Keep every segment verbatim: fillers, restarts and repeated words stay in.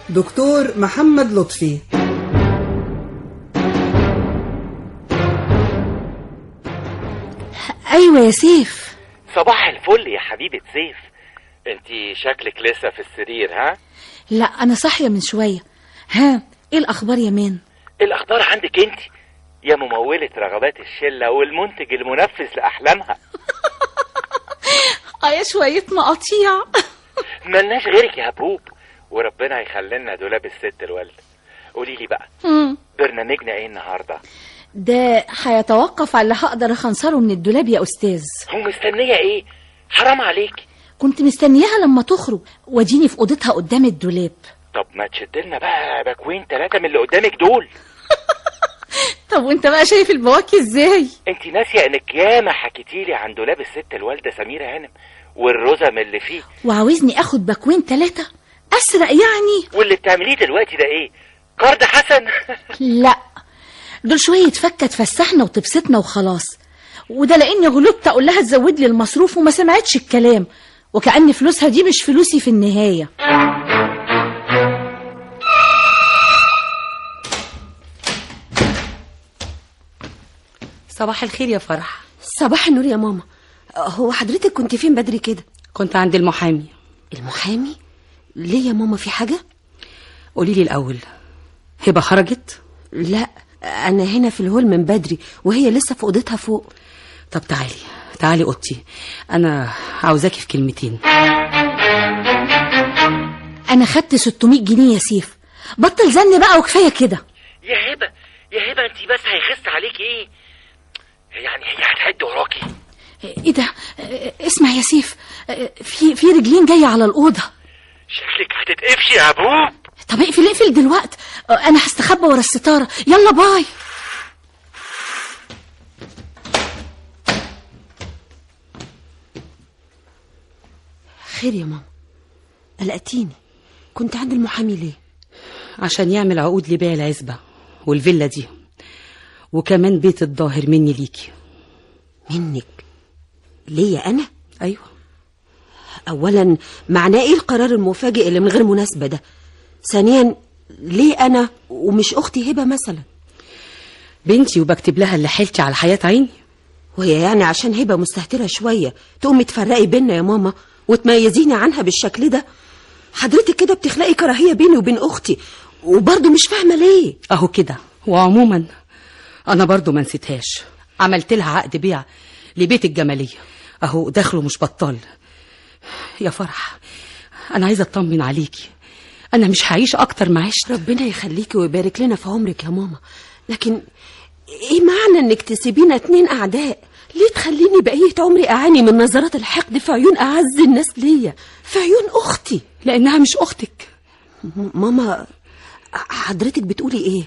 دكتور محمد لطفي. ايوه يا سيف. صباح الفل يا حبيبة سيف، انتي شكلك لسه في السرير ها؟ لا انا صاحيه من شويه. ها ايه الاخبار يا مان؟ الاخبار عندك انتي يا ممولة رغبات الشلة والمنتج المنفذ لأحلامها. اه يا شوية مقاطيع. ملناش غيرك يا هبوب، وربنا يخلينا دولاب الست الوالدة. قولي لي بقى مم. برنامجنا ايه النهارده؟ ده هيتوقف على اللي هقدر اخنصره من الدولاب يا استاذ. هو مستنية ايه؟ حرام عليكي. كنت مستنياها لما تخرج واديني في اوضتها قدام الدولاب. طب ما تشدلنا بقى باكوين ثلاثة من اللي قدامك دول. طب وانت بقى شايف البواكي ازاي؟ انت ناسيه انك ياما حكيتيلي عن دولاب الست الوالده سميره هانم والرزم اللي فيه، وعاوزني اخد باكوين ثلاثة اسرق يعني؟ واللي بتعمليه دلوقتي ده ايه؟ قرض حسن؟ لا دول شويه فكه تفسحنا وتبسطنا وخلاص، وده لاني غلطت اقول لها تزود لي المصروف وما سمعتش الكلام، وكأن فلوسها دي مش فلوسي في النهايه. صباح الخير يا فرح. صباح النور يا ماما. هو حضرتك كنت فين بدري كده؟ كنت عند المحامي. المحامي؟ ليه يا ماما، في حاجة؟ قولي لي الأول، هبة خرجت؟ لا أنا هنا في الهول من بدري وهي لسه في أوضتها فوق. طب تعالي تعالي أوضتي، أنا عاوزاكي في كلمتين. أنا خدت ستمية جنيه يا سيف، بطل زن بقى وكفاية كده. يا هبة يا هبة انت بس هيخس عليك ايه؟ يعني هي هتعد وراكي؟ ايه ده؟ اسمع يا سيف، في في رجلين جايه على الاوضه. شكلك هتتقفشي يا ابوب. طب اقفل اقفل دلوقتي، انا هستخبى ورا الستاره. يلا باي. خير يا ماما، قلقتيني. كنت عند المحامي ليه؟ عشان يعمل عقود لبيع العزبه والفيلا دي، وكمان بيت الظاهر مني ليكي. منك ليا انا؟ ايوه. اولا معناه ايه القرار المفاجئ اللي من غير مناسبه ده؟ ثانيا ليه انا ومش اختي هبه مثلا؟ بنتي وبكتب لها اللي حيلتي على حياه عيني. وهي يعني عشان هبه مستهتره شويه تقومي تفرقي بينا يا ماما وتميزيني عنها بالشكل ده؟ حضرتك كده بتخلقي كراهيه بيني وبين اختي، وبرضه مش فاهمه ليه. اهو كده. وعموما انا برضه ما نسيتهاش، عملت لها عقد بيع لبيت الجماليه، اهو دخله مش بطال. يا فرح انا عايزه اطمن عليكي، انا مش هعيش اكتر ما عشت. ربنا يخليكي ويبارك لنا في عمرك يا ماما، لكن ايه معنى انك تسيبينا اتنين اعداء؟ ليه تخليني بقيه عمري اعاني من نظرات الحقد في عيون اعز الناس ليا، في عيون اختي؟ لانها مش اختك. ماما حضرتك بتقولي ايه؟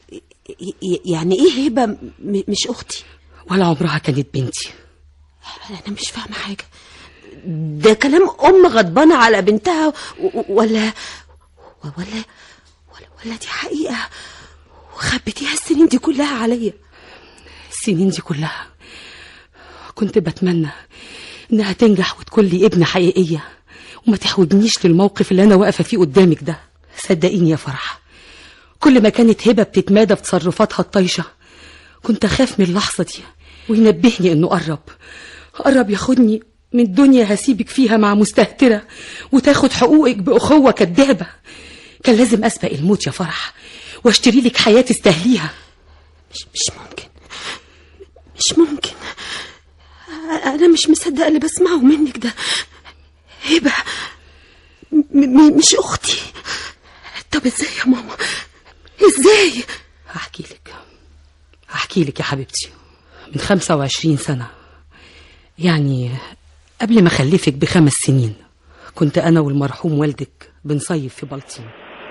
يعني ايه هبه مش اختي؟ ولا عمرها كانت بنتي. انا مش فاهمه حاجه. ده كلام ام غضبانه على بنتها ولا ولا ولا, ولا دي حقيقه وخبتيها السنين دي كلها عليا؟ السنين دي كلها كنت بتمنى انها تنجح وتكون لي ابنه حقيقيه، وما تحوجنيش للموقف اللي انا واقفه فيه قدامك ده. صدقيني يا فرح، كل ما كانت هبه بتتمادى في تصرفاتها الطايشه كنت اخاف من اللحظه دي وينبهني انه قرب قرب ياخدني من الدنيا هسيبك فيها مع مستهتره وتاخد حقوقك باخوه كدابه. كان لازم اسبق الموت يا فرح واشتري لك حياه تستاهليها. مش مش ممكن مش ممكن انا مش مصدقه اللي بسمعه منك ده. هبه مش اختي. طب ازاي يا ماما، ازاي؟ هحكي لك هحكي لك يا حبيبتي. من خمسة وعشرين سنة، يعني قبل ما خلفك بخمس سنين، كنت أنا والمرحوم والدك بنصيف في بلطيم.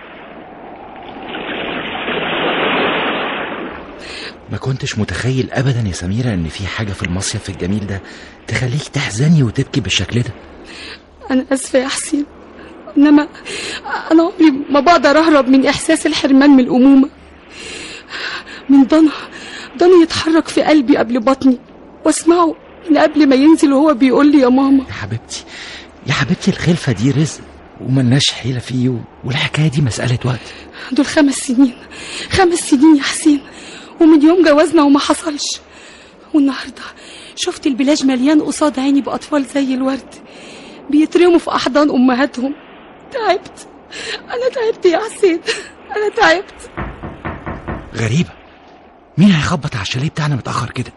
ما كنتش متخيل أبدا يا سميرة إن في حاجة في المصيف الجميل ده تخليك تحزني وتبكي بالشكل ده. أنا أسفة يا حسين، إنما أنا عمري ما بقدر أهرب من إحساس الحرمان من الأمومة. من ضنا ضنا يتحرك في قلبي قبل بطني واسمعه من قبل ما ينزل وهو بيقول لي يا ماما. يا حبيبتي يا حبيبتي الخلفة دي رزق، وملناش حيلة فيه، والحكاية دي مسألة وقت. دول خمس سنين خمس سنين يا حسين، ومن يوم جوازنا وما حصلش. والنهارده شفت البلاج مليان قصاد عيني بأطفال زي الورد بيترموا في أحضان أمهاتهم. تعبت، أنا تعبت يا حسين، أنا تعبت. غريبة، مين هيخبط على الشاليه بتاعنا متأخر كده؟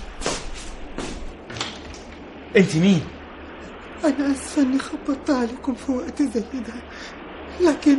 انت مين؟ أنا آسفة إني خبطت عليكم في وقت زي ده، لكن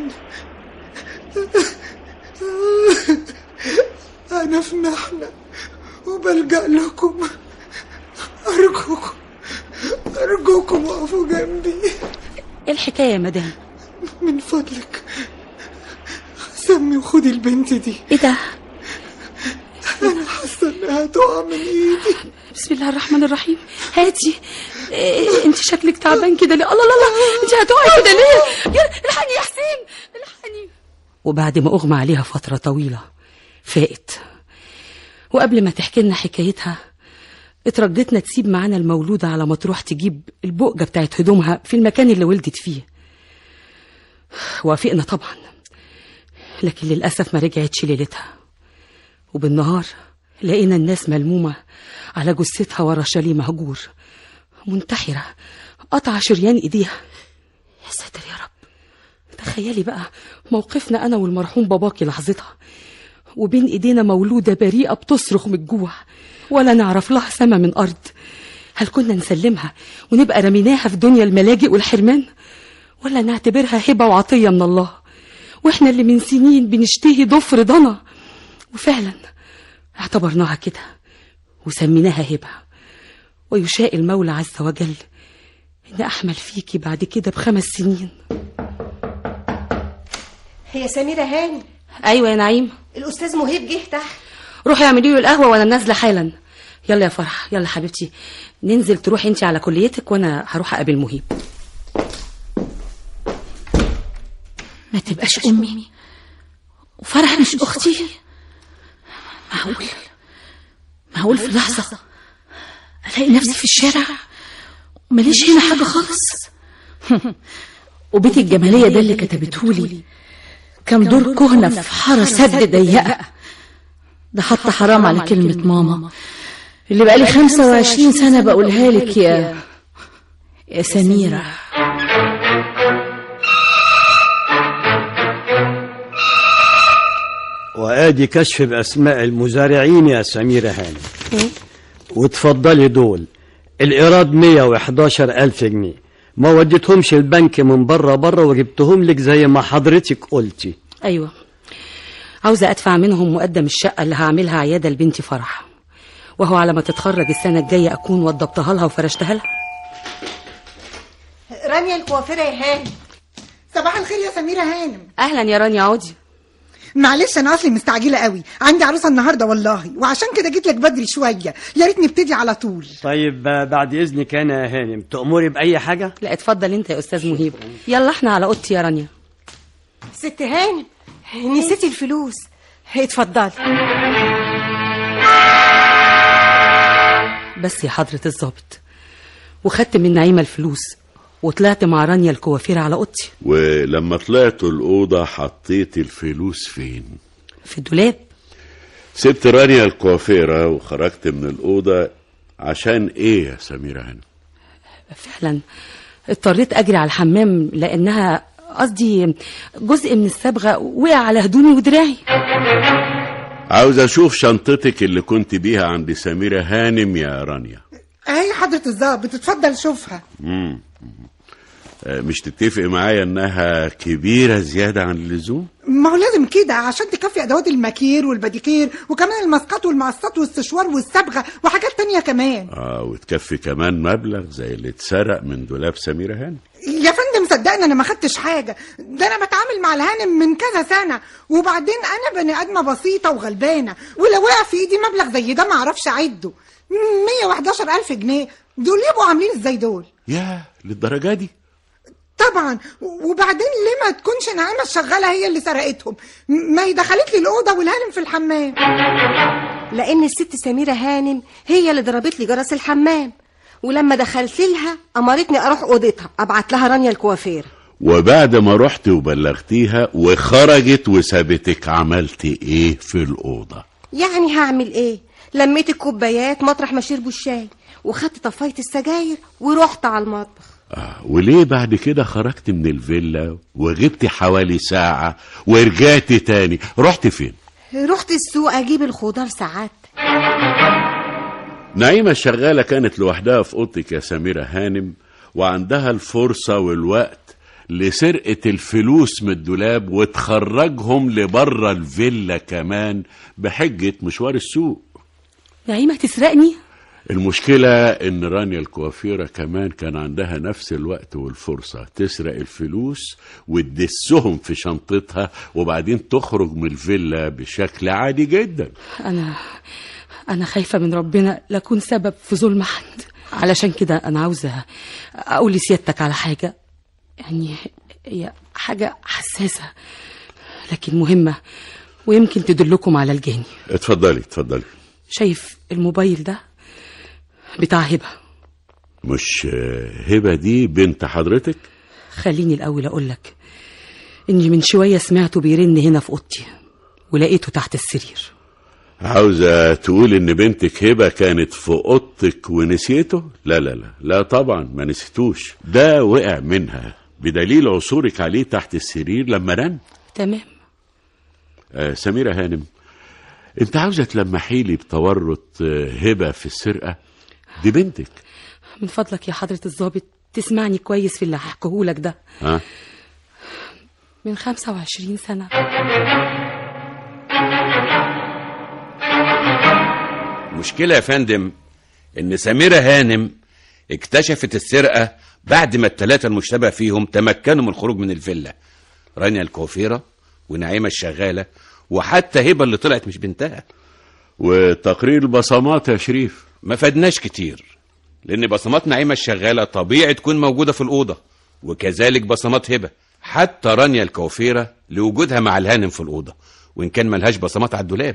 أنا في محنة وبلجأ لكم. أرجوكم أرجوكم وقفوا جنبي. إيه الحكاية يا مدام؟ من فضلك سمي وخدي البنت دي. إيه ده؟ أنا حاسة إنها تقع من إيدي. بسم الله الرحمن الرحيم. هاتي. إيه انت شكلك تعبان كده ليه؟ الله الله الله، انت هتقعي كده ليه؟ يلا الحقني يا حسين، الحقني. وبعد ما اغمى عليها فتره طويله فاقت، وقبل ما تحكي لنا حكايتها اترجتنا تسيب معانا المولوده على ما تروح تجيب البقجه بتاعت هدومها في المكان اللي ولدت فيه. وافقنا طبعا، لكن للاسف ما رجعتش ليلتها. وبالنهار لقينا الناس ملمومه على جثتها ورا شاليه مهجور، منتحرة، قطع شريان ايديها. يا ساتر يا رب. تخيلي بقى موقفنا انا والمرحوم باباكي لحظتها، وبين ايدينا مولودة بريئة بتصرخ من الجوع، ولا نعرف لها سما من ارض. هل كنا نسلمها ونبقى رميناها في دنيا الملاجئ والحرمان، ولا نعتبرها هبة وعطية من الله، واحنا اللي من سنين بنشتهي ضفر ضنا؟ وفعلا اعتبرناها كده وسميناها هبة. ويشاء المولى عز وجل إن أحمل فيكي بعد كده بخمس سنين. هي سميرة هاني؟ أيوة يا نعيم. الأستاذ مهيب جه تحت. روحي اعملي له القهوة وأنا نازلة حالا. يلا يا فرح، يلا حبيبتي، ننزل تروحي انتي على كليتك وأنا هروح أقابل مهيب. ما تبقاش أمي وفرح مش أختي؟ معقول معقول في لحظة ألاقي نفسي في الشارع ومليش هنا حاجة خالص؟ وبيت الجمالية ده اللي كتبتهولي كان دور كهنة في حارة سد ضيقة. ده حتى حرام على كلمة ماما اللي بقالي خمسة وعشرين سنة بقولها لك يا يا سميرة. وآدي كشف بأسماء المزارعين يا سميرة هاني. وتفضلي دول الإيراد مية وحداشر ألف جنيه، ما وديتهمش البنك من بره بره وجبتهم لك زي ما حضرتك قلتي. أيوة، عاوزة أدفع منهم مقدم الشقة اللي هعملها عيادة لبنتي فرح، وهو على ما تتخرج السنة الجاية أكون وضبطها لها وفرشتها لها. رانيا الكوافيرة يا هاني. صباح الخير يا سميرة هانم. أهلا يا رانيا، عودي. معلش انا اصلي مستعجله قوي، عندي عروسه النهارده والله، وعشان كده جيت لك بدري شويه، يا ريت نبتدي على طول. طيب بعد اذنك انا يا هانم، تأمري باي حاجه؟ لا اتفضل انت يا استاذ مهيب. يلا احنا على اوضتي يا رانيا. ست هانم نسيتي الفلوس، اتفضلي. بس يا حضرة الضابط، وخدت من نعيمة الفلوس وطلعت مع رانيا الكوافيرة على اوضتي. ولما طلعتوا الأوضة حطيت الفلوس فين؟ في الدولاب. سبت رانيا الكوافيرة وخرجت من الأوضة عشان ايه يا سميرة هانم؟ فعلا اضطريت اجري على الحمام لانها قصدي جزء من الصبغة وقع على هدومي ودراعي. عاوز اشوف شنطتك اللي كنت بيها عند سميرة هانم يا رانيا. اهي حضرة الضابط، اتفضل شوفها. امم مش تتفق معايا انها كبيرة زيادة عن اللزوم؟ ما هو لازم كده عشان تكفي ادوات الماكير والباديكير وكمان الماسكات والمقصات والسشوار والصبغه وحاجات تانية كمان. اه وتكفي كمان مبلغ زي اللي اتسرق من دولاب سميرة هانم. يا فندم صدقني انا ما خدتش حاجه، ده انا بتعامل مع الهانم من كذا سنه، وبعدين انا بني ادمه بسيطه وغلبانه، ولو وقع في ايدي مبلغ زي ده ما اعرفش اعده. مية وحداشر ألف جنيه دول يبقوا عاملين ازاي دول؟ يا للدرجه دي؟ طبعا. وبعدين ليه ما تكونش نعيمه الشغاله هي اللي سرقتهم؟ ما هي دخلت لي الاوضه والهانم في الحمام. لان الست سميرة هانم هي اللي ضربت لي جرس الحمام، ولما دخلت لها امرتني اروح اوضتها ابعت لها رانيا الكوافير. وبعد ما رحت وبلغتيها وخرجت وسابتك عملتي ايه في الأوضة؟ يعني هعمل ايه؟ لميت الكوبايات مطرح ما شربوا الشاي، وخدت طفاية السجاير ورحت على المطبخ. آه وليه بعد كده خرجت من الفيلا وغبتي حوالي ساعة ورجعتي تاني؟ رحت فين؟ رحت السوق اجيب الخضار ساعات. نعيمة الشغالة كانت لوحدها في اوضتك يا سميرة هانم، وعندها الفرصة والوقت لسرقة الفلوس من الدولاب وتخرجهم لبره الفيلا كمان بحجة مشوار السوق. نعيمة تسرقني؟ المشكلة ان رانيا الكوافيرة كمان كان عندها نفس الوقت والفرصة تسرق الفلوس وتدسهم في شنطتها وبعدين تخرج من الفيلا بشكل عادي جدا. أنا أنا خايفة من ربنا لأكون سبب في ظلم حد، علشان كده أنا عاوزة أقول لسيادتك على حاجة، يعني هي حاجة حساسة لكن مهمة ويمكن تدلكم على الجاني. اتفضلي اتفضلي. شايف الموبايل ده بتاع هبة؟ مش هبة دي بنت حضرتك؟ خليني الأول أقولك إني من شوية سمعته بيرن هنا في أوضتي ولقيته تحت السرير. عاوزة تقول إن بنتك هبة كانت في أوضتك ونسيته؟ لا لا لا لا طبعا ما نسيتوش، ده وقع منها بدليل عثورك عليه تحت السرير لما رن. تمام. آه سميرة هانم، انت عاوزة تلمحيلي بتورط هبة في السرقة؟ دي بنتك. من فضلك يا حضرة الضابط تسمعني كويس في اللي هحكيهولك ده. ها؟ من خمسة وعشرين سنة المشكلة يا فندم ان سميرة هانم اكتشفت السرقة بعد ما الثلاثة المشتبه فيهم تمكنوا من الخروج من الفيلا، رانيا الكوافيرة ونعيمة الشغالة وحتى هبة اللي طلعت مش بنتها. وتقرير البصمات يا شريف؟ ما فادناش كتير، لان بصمات نعيمة الشغالة طبيعي تكون موجودة في الأوضة، وكذلك بصمات هبة، حتى رانيا الكوافيرة لوجودها مع الهانم في الأوضة وإن كان ملهاش بصمات على الدولاب.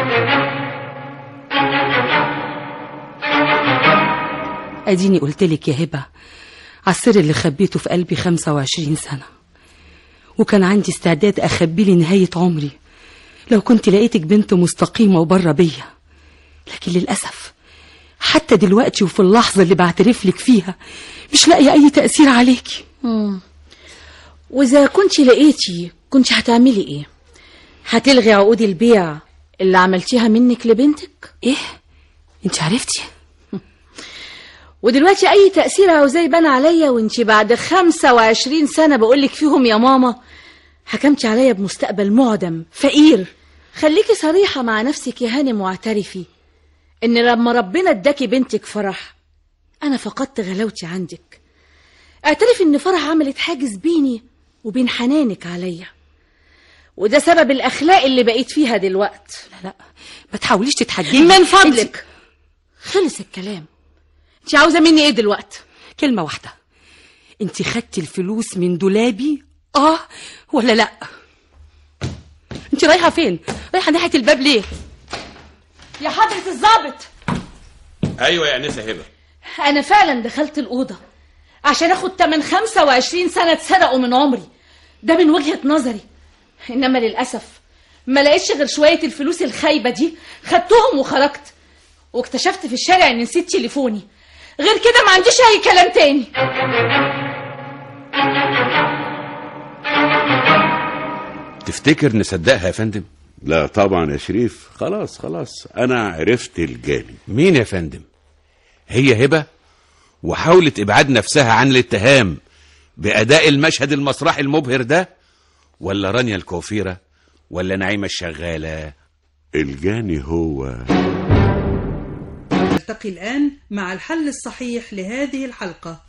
أديني قلتلك يا هبة على السر اللي خبيته في قلبي خمسة وعشرين سنة، وكان عندي استعداد أخبيه لنهاية عمري لو كنت لقيتك بنت مستقيمة وبره بيا، لكن للأسف حتى دلوقتي وفي اللحظة اللي بعترف لك فيها مش لاقية أي تأثير عليكي. مم. وإذا كنت لقيتي كنت هتعملي إيه؟ هتلغي عقود البيع اللي عملتيها منك لبنتك؟ إيه؟ أنت عرفتي؟ ودلوقتي أي تأثير عاوزاه يبان عليا وانتي بعد خمسة وعشرين سنة بقولك فيهم يا ماما حكمتي عليا بمستقبل معدم فقير. خليكي صريحة مع نفسك يا هانم واعترفي إن لما ربنا اداكي بنتك فرح أنا فقدت غلاوتي عندك. اعترفي إن فرح عملت حاجز بيني وبين حنانك عليا، وده سبب الأخلاق اللي بقيت فيها دلوقت. لا لا ما تحاوليش تتحججي من فضلك. خلص الكلام. انت عاوزة مني ايه دلوقتي؟ كلمة واحدة، انت خدتي الفلوس من دولابي اه ولا لا؟ انت رايحة فين؟ رايحة ناحية الباب ليه؟ يا حضرة الضابط. ايوه يا انسة هبة، انا فعلا دخلت الأوضة عشان اخد تمن خمسة وعشرين سنة اتسرقوا من عمري، ده من وجهة نظري، انما للأسف ما لقيتش غير شوية الفلوس الخايبة دي، خدتهم وخرجت واكتشفت في الشارع اني نسيت تليفوني. غير كده ما عنديش اي كلام تاني. تفتكر نصدقها يا فندم؟ لا طبعا يا شريف، خلاص خلاص انا عرفت الجاني. مين يا فندم؟ هي هبة وحاولت ابعاد نفسها عن الاتهام بأداء المشهد المسرحي المبهر ده، ولا رانيا الكوافيرة، ولا نعيمة الشغالة؟ الجاني هو. نلتقي الآن مع الحل الصحيح لهذه الحلقة.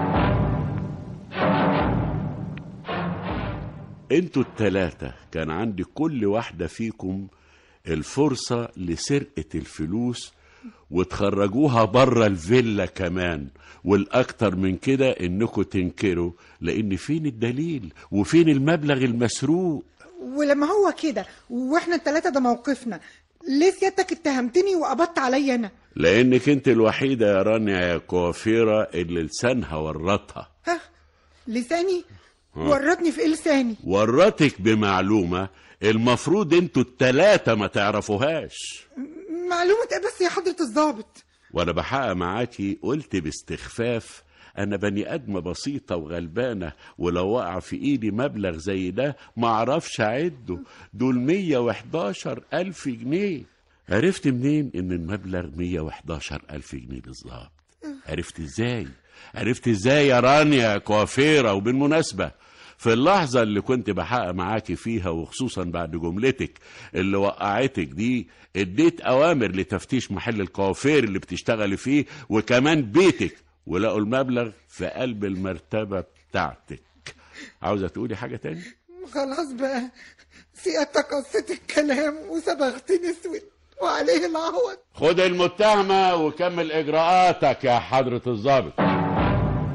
انتوا التلاتة كان عندي كل واحدة فيكم الفرصة لسرقة الفلوس وتخرجوها بره الفيلا كمان، والأكتر من كده انكم تنكروا، لان فين الدليل وفين المبلغ المسروق؟ ولما هو كده واحنا التلاتة ده موقفنا، ليه سيادتك اتهمتني وقبضت عليا انا؟ لانك انت الوحيدة يا رانيا يا كوافيرة اللي لسانها ورطها. ها لساني؟ ورطني في ايه لساني؟ ورطك بمعلومة المفروض انتوا التلاتة ما تعرفوهاش. معلومة ايه بس يا حضرة الضابط؟ وانا بحقق معاكي قلت باستخفاف انا بني ادمة بسيطة وغلبانة، ولو وقع في ايدي مبلغ زي ده ما اعرفش اعده، دول مية وحداشر الف جنيه. عرفت منين ان المبلغ مية وحداشر الف جنيه بالظبط؟ عرفت ازاي؟ عرفت ازاي يا رانيا كوافيرة؟ وبالمناسبة في اللحظة اللي كنت بحقق معاكي فيها، وخصوصا بعد جملتك اللي وقعتك دي، اديت اوامر لتفتيش محل الكوافير اللي بتشتغلي فيه وكمان بيتك، ولقوا المبلغ في قلب المرتبة بتاعتك. عاوزة تقولي حاجة تاني؟ خلاص بقى، سيادتك قصت الكلام وصبغتني اسود وعليه العوض. خد المتهمة وكمل اجراءاتك يا حضرة الضابط.